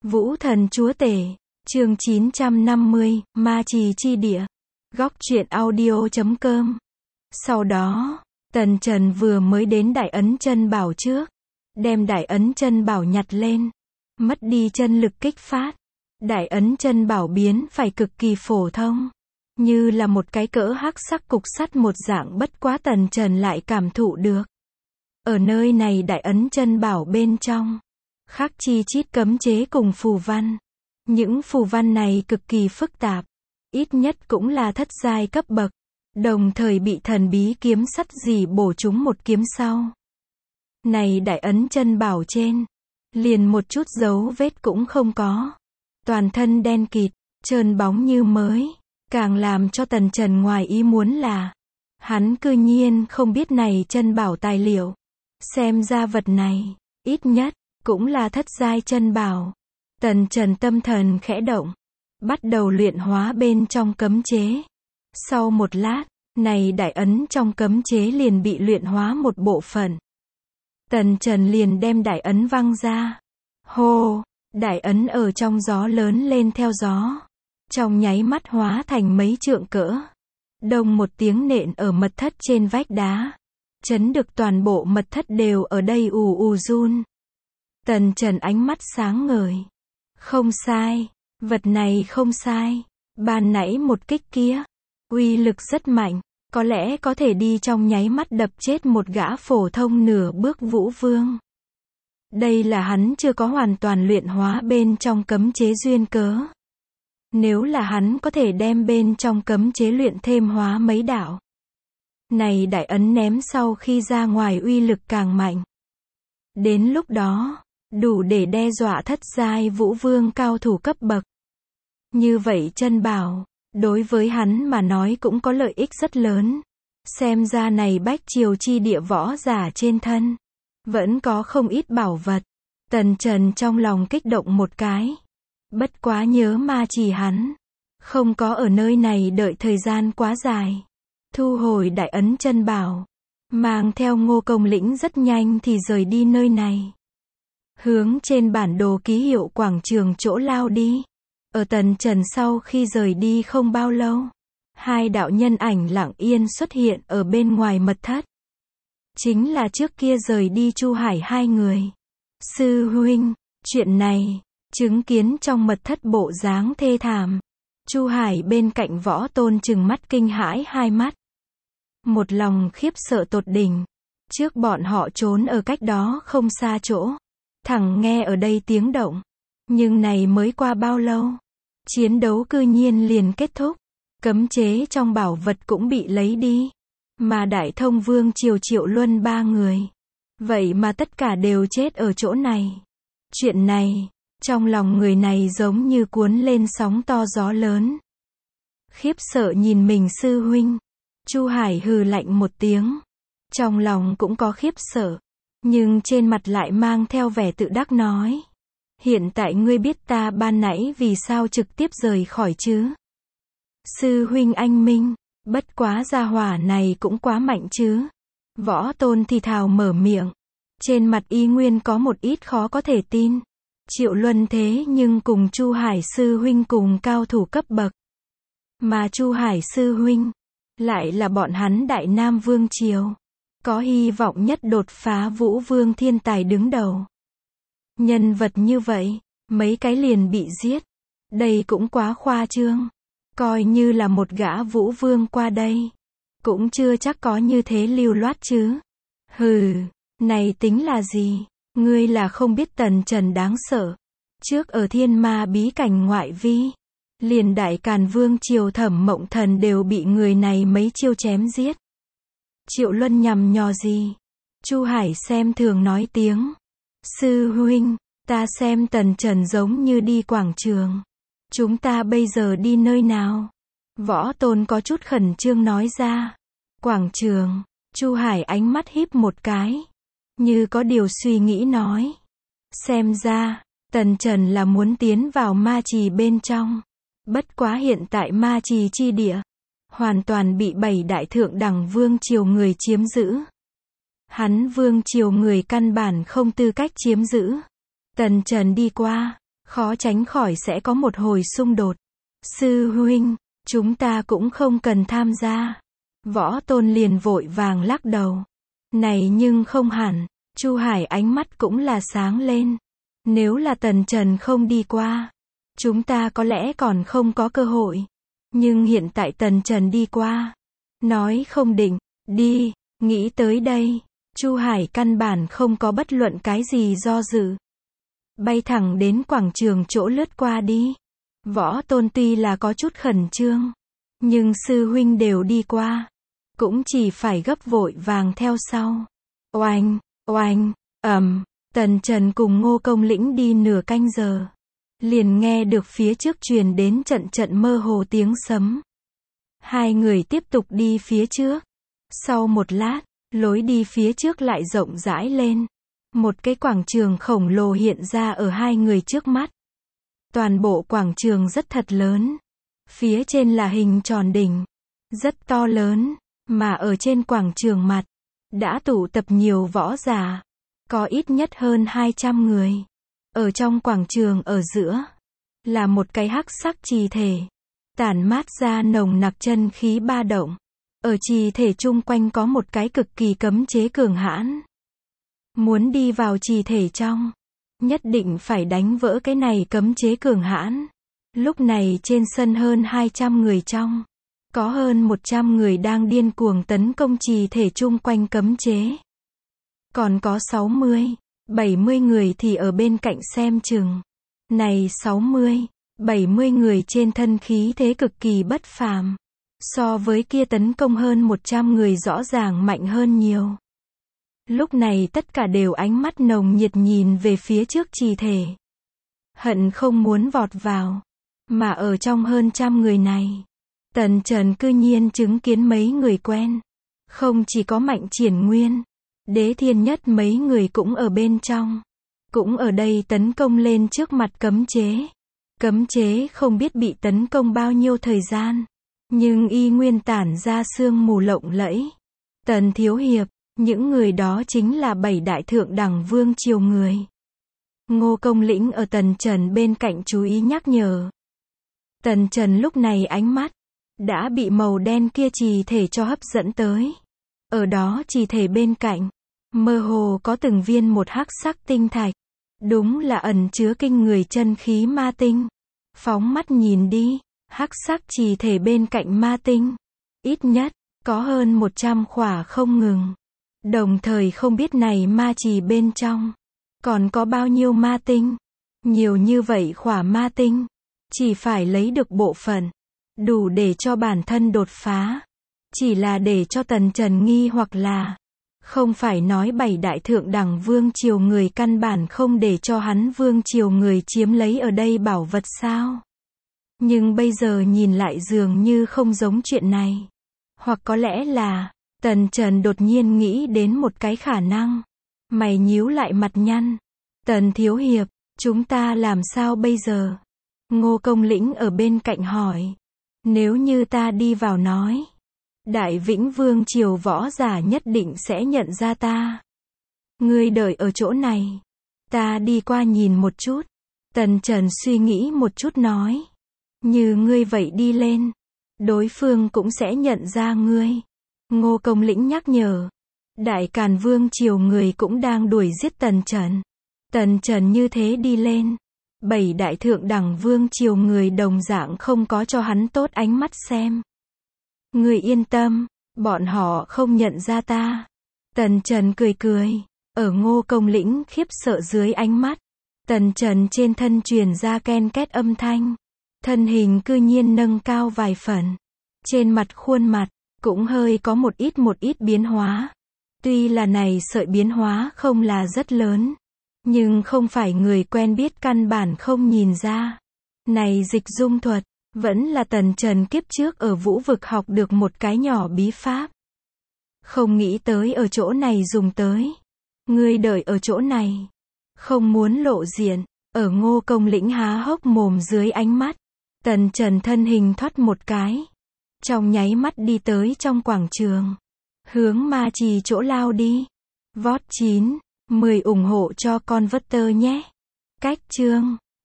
Vũ Thần Chúa Tể, chương 950, Ma Trì Chi Địa. Góc truyện audio.com. Sau đó, Tần Trần vừa mới đến Đại Ấn Chân Bảo trước, đem Đại Ấn Chân Bảo nhặt lên, mất đi chân lực kích phát. Đại Ấn Chân Bảo biến phải cực kỳ phổ thông, như là một cái cỡ hắc sắc cục sắt một dạng, bất quá Tần Trần lại cảm thụ được. Ở nơi này Đại Ấn Chân Bảo bên trong, khắc chi chít cấm chế cùng phù văn. Những phù văn này cực kỳ phức tạp, ít nhất cũng là thất giai cấp bậc, đồng thời bị thần bí kiếm sắt dì bổ trúng một kiếm sau. Này Đại Ấn Chân Bảo trên, liền một chút dấu vết cũng không có. Toàn thân đen kịt, trơn bóng như mới. Càng làm cho Tần Trần ngoài ý muốn là, hắn cư nhiên không biết này chân bảo tài liệu. Xem ra vật này, ít nhất, cũng là thất giai chân bảo. Tần Trần tâm thần khẽ động, bắt đầu luyện hóa bên trong cấm chế. Sau một lát, này Đại Ấn trong cấm chế liền bị luyện hóa một bộ phận. Tần Trần liền đem Đại Ấn văng ra. Hô, Đại Ấn ở trong gió lớn lên theo gió. Trong nháy mắt hóa thành mấy trượng cỡ. Đông một tiếng nện ở mật thất trên vách đá. Chấn được toàn bộ mật thất đều ở đây ù ù run. Tần Trần ánh mắt sáng ngời. Không sai, vật này không sai. Ban nãy một kích kia, uy lực rất mạnh, có lẽ có thể đi trong nháy mắt đập chết một gã phổ thông nửa bước vũ vương. Đây là hắn chưa có hoàn toàn luyện hóa bên trong cấm chế duyên cớ. Nếu là hắn có thể đem bên trong cấm chế luyện thêm hóa mấy đạo, này Đại Ấn ném sau khi ra ngoài uy lực càng mạnh. Đến lúc đó, đủ để đe dọa thất giai vũ vương cao thủ cấp bậc. Như vậy chân bảo, đối với hắn mà nói cũng có lợi ích rất lớn. Xem ra này Bách Triều chi địa võ giả trên thân, vẫn có không ít bảo vật. Tần Trần trong lòng kích động một cái. Bất quá nhớ Ma Trì hắn không có ở nơi này đợi thời gian quá dài. Thu hồi Đại Ấn Chân Bảo, mang theo Ngô Công Lĩnh rất nhanh thì rời đi nơi này. Hướng trên bản đồ ký hiệu quảng trường chỗ lao đi. Ở Tần Trần sau khi rời đi không bao lâu, hai đạo nhân ảnh lặng yên xuất hiện ở bên ngoài mật thất. Chính là trước kia rời đi Chu Hải hai người. Sư huynh, chuyện này, chứng kiến trong mật thất bộ dáng thê thảm. Chu Hải bên cạnh Võ Tôn trừng mắt kinh hãi hai mắt. Một lòng khiếp sợ tột đỉnh. Trước bọn họ trốn ở cách đó không xa chỗ. Thẳng nghe ở đây tiếng động. Nhưng này mới qua bao lâu? Chiến đấu cư nhiên liền kết thúc. Cấm chế trong bảo vật cũng bị lấy đi. Mà Đại Thông Vương Triều Triệu Luân ba người. Vậy mà tất cả đều chết ở chỗ này. Chuyện này, trong lòng người này giống như cuốn lên sóng to gió lớn. Khiếp sợ nhìn mình sư huynh. Chu Hải hừ lạnh một tiếng. Trong lòng cũng có khiếp sợ. Nhưng trên mặt lại mang theo vẻ tự đắc nói. Hiện tại ngươi biết ta ban nãy vì sao trực tiếp rời khỏi chứ? Sư huynh anh minh, bất quá gia hỏa này cũng quá mạnh chứ. Võ Tôn thì thào mở miệng. Trên mặt y nguyên có một ít khó có thể tin. Triệu Luân thế nhưng cùng Chu Hải sư huynh cùng cao thủ cấp bậc. Mà Chu Hải sư huynh, lại là bọn hắn Đại Nam Vương Triều. Có hy vọng nhất đột phá vũ vương thiên tài đứng đầu. Nhân vật như vậy, mấy cái liền bị giết. Đây cũng quá khoa trương. Coi như là một gã vũ vương qua đây, cũng chưa chắc có như thế lưu loát chứ. Hừ, này tính là gì? Ngươi là không biết Tần Trần đáng sợ. Trước ở Thiên Ma bí cảnh ngoại vi, liền Đại Càn Vương Triều Thẩm Mộng Thần đều bị người này mấy chiêu chém giết. Triệu Luân nhằm nhò gì? Chu Hải xem thường nói tiếng. Sư huynh, ta xem Tần Trần giống như đi quảng trường. Chúng ta bây giờ đi nơi nào? Võ Tôn có chút khẩn trương nói ra. Quảng trường. Chu Hải ánh mắt híp một cái, như có điều suy nghĩ nói. Xem ra, Tần Trần là muốn tiến vào Ma Trì bên trong. Bất quá hiện tại Ma Trì chi địa, hoàn toàn bị 7 đại thượng đẳng vương triều người chiếm giữ. Hắn vương triều người căn bản không tư cách chiếm giữ. Tần Trần đi qua, khó tránh khỏi sẽ có một hồi xung đột. Sư huynh, chúng ta cũng không cần tham gia. Võ Tôn liền vội vàng lắc đầu. Này nhưng không hẳn, Chu Hải ánh mắt cũng là sáng lên. Nếu là Tần Trần không đi qua, chúng ta có lẽ còn không có cơ hội. Nhưng hiện tại Tần Trần đi qua, nói không định, đi, nghĩ tới đây, Chu Hải căn bản không có bất luận cái gì do dự. Bay thẳng đến quảng trường chỗ lướt qua đi. Võ Tôn tuy là có chút khẩn trương, nhưng sư huynh đều đi qua, cũng chỉ phải gấp vội vàng theo sau. Oanh, oanh, Tần Trần cùng Ngô Công Lĩnh đi nửa canh giờ, liền nghe được phía trước truyền đến trận trận mơ hồ tiếng sấm. Hai người tiếp tục đi phía trước. Sau một lát, lối đi phía trước lại rộng rãi lên. Một cái quảng trường khổng lồ hiện ra ở hai người trước mắt. Toàn bộ quảng trường rất thật lớn. Phía trên là hình tròn đỉnh, rất to lớn, mà ở trên quảng trường mặt, đã tụ tập nhiều võ giả. Có ít nhất hơn 200 người. Ở trong quảng trường ở giữa, là một cái hắc sắc trì thể, tản mát ra nồng nặc chân khí ba động. Ở trì thể chung quanh có một cái cực kỳ cấm chế cường hãn. Muốn đi vào trì thể trong, nhất định phải đánh vỡ cái này cấm chế cường hãn. Lúc này trên sân hơn 200 người trong, có hơn 100 người đang điên cuồng tấn công trì thể chung quanh cấm chế. Còn có 60, 70 người thì ở bên cạnh xem chừng. Này 60, 70 người trên thân khí thế cực kỳ bất phàm. So với kia tấn công hơn 100 người rõ ràng mạnh hơn nhiều. Lúc này tất cả đều ánh mắt nồng nhiệt nhìn về phía trước trì thể. Hận không muốn vọt vào. Mà ở trong hơn trăm người này, Tần Trần cư nhiên chứng kiến mấy người quen. Không chỉ có Mạnh Triển Nguyên, Đế Thiên Nhất mấy người cũng ở bên trong. Cũng ở đây tấn công lên trước mặt cấm chế. Cấm chế không biết bị tấn công bao nhiêu thời gian, nhưng y nguyên tản ra sương mù lộng lẫy. Tần Thiếu Hiệp, những người đó chính là 7 đại thượng đẳng vương triều người. Ngô Công Lĩnh ở Tần Trần bên cạnh chú ý nhắc nhở. Tần Trần lúc này ánh mắt đã bị màu đen kia trì thể cho hấp dẫn tới. Ở đó trì thể bên cạnh, mơ hồ có từng viên một hắc sắc tinh thạch. Đúng là ẩn chứa kinh người chân khí ma tinh. Phóng mắt nhìn đi, hắc sắc trì thể bên cạnh ma tinh, ít nhất có hơn 100 khỏa không ngừng. Đồng thời không biết này ma trì bên trong còn có bao nhiêu ma tinh. Nhiều như vậy khỏa ma tinh, chỉ phải lấy được bộ phận, đủ để cho bản thân đột phá. Chỉ là để cho Tần Trần nghi hoặc là, không phải nói 7 đại thượng đẳng vương triều người căn bản không để cho hắn vương triều người chiếm lấy ở đây bảo vật sao? Nhưng bây giờ nhìn lại dường như không giống chuyện này. Hoặc có lẽ là, Tần Trần đột nhiên nghĩ đến một cái khả năng. Mày nhíu lại mặt nhăn. Tần Thiếu Hiệp, chúng ta làm sao bây giờ? Ngô Công Lĩnh ở bên cạnh hỏi. Nếu như ta đi vào nói, Đại Vĩnh Vương triều võ giả nhất định sẽ nhận ra ta. Ngươi đợi ở chỗ này, ta đi qua nhìn một chút. Tần Trần suy nghĩ một chút nói. Như ngươi vậy đi lên, đối phương cũng sẽ nhận ra ngươi. Ngô Công Lĩnh nhắc nhở. Đại Càn Vương triều người cũng đang đuổi giết Tần Trần. Tần Trần như thế đi lên, 7 đại thượng đẳng vương triều người đồng dạng không có cho hắn tốt ánh mắt xem. Ngươi yên tâm, bọn họ không nhận ra ta. Tần Trần cười cười. Ở Ngô Công Lĩnh khiếp sợ dưới ánh mắt, Tần Trần trên thân truyền ra ken két âm thanh. Thân hình cư nhiên nâng cao vài phần. Trên mặt khuôn mặt, cũng hơi có một ít biến hóa. Tuy là này sợi biến hóa không là rất lớn, nhưng không phải người quen biết căn bản không nhìn ra. Này dịch dung thuật, vẫn là Tần Trần kiếp trước ở Vũ Vực học được một cái nhỏ bí pháp. Không nghĩ tới ở chỗ này dùng tới. Ngươi đợi ở chỗ này, không muốn lộ diện. Ở Ngô Công Lĩnh há hốc mồm dưới ánh mắt, Tần Trần thân hình thoát một cái, trong nháy mắt đi tới trong quảng trường, hướng ma trì chỗ lao đi. Vót 9, 10 ủng hộ cho con vớt tơ nhé. Cách chương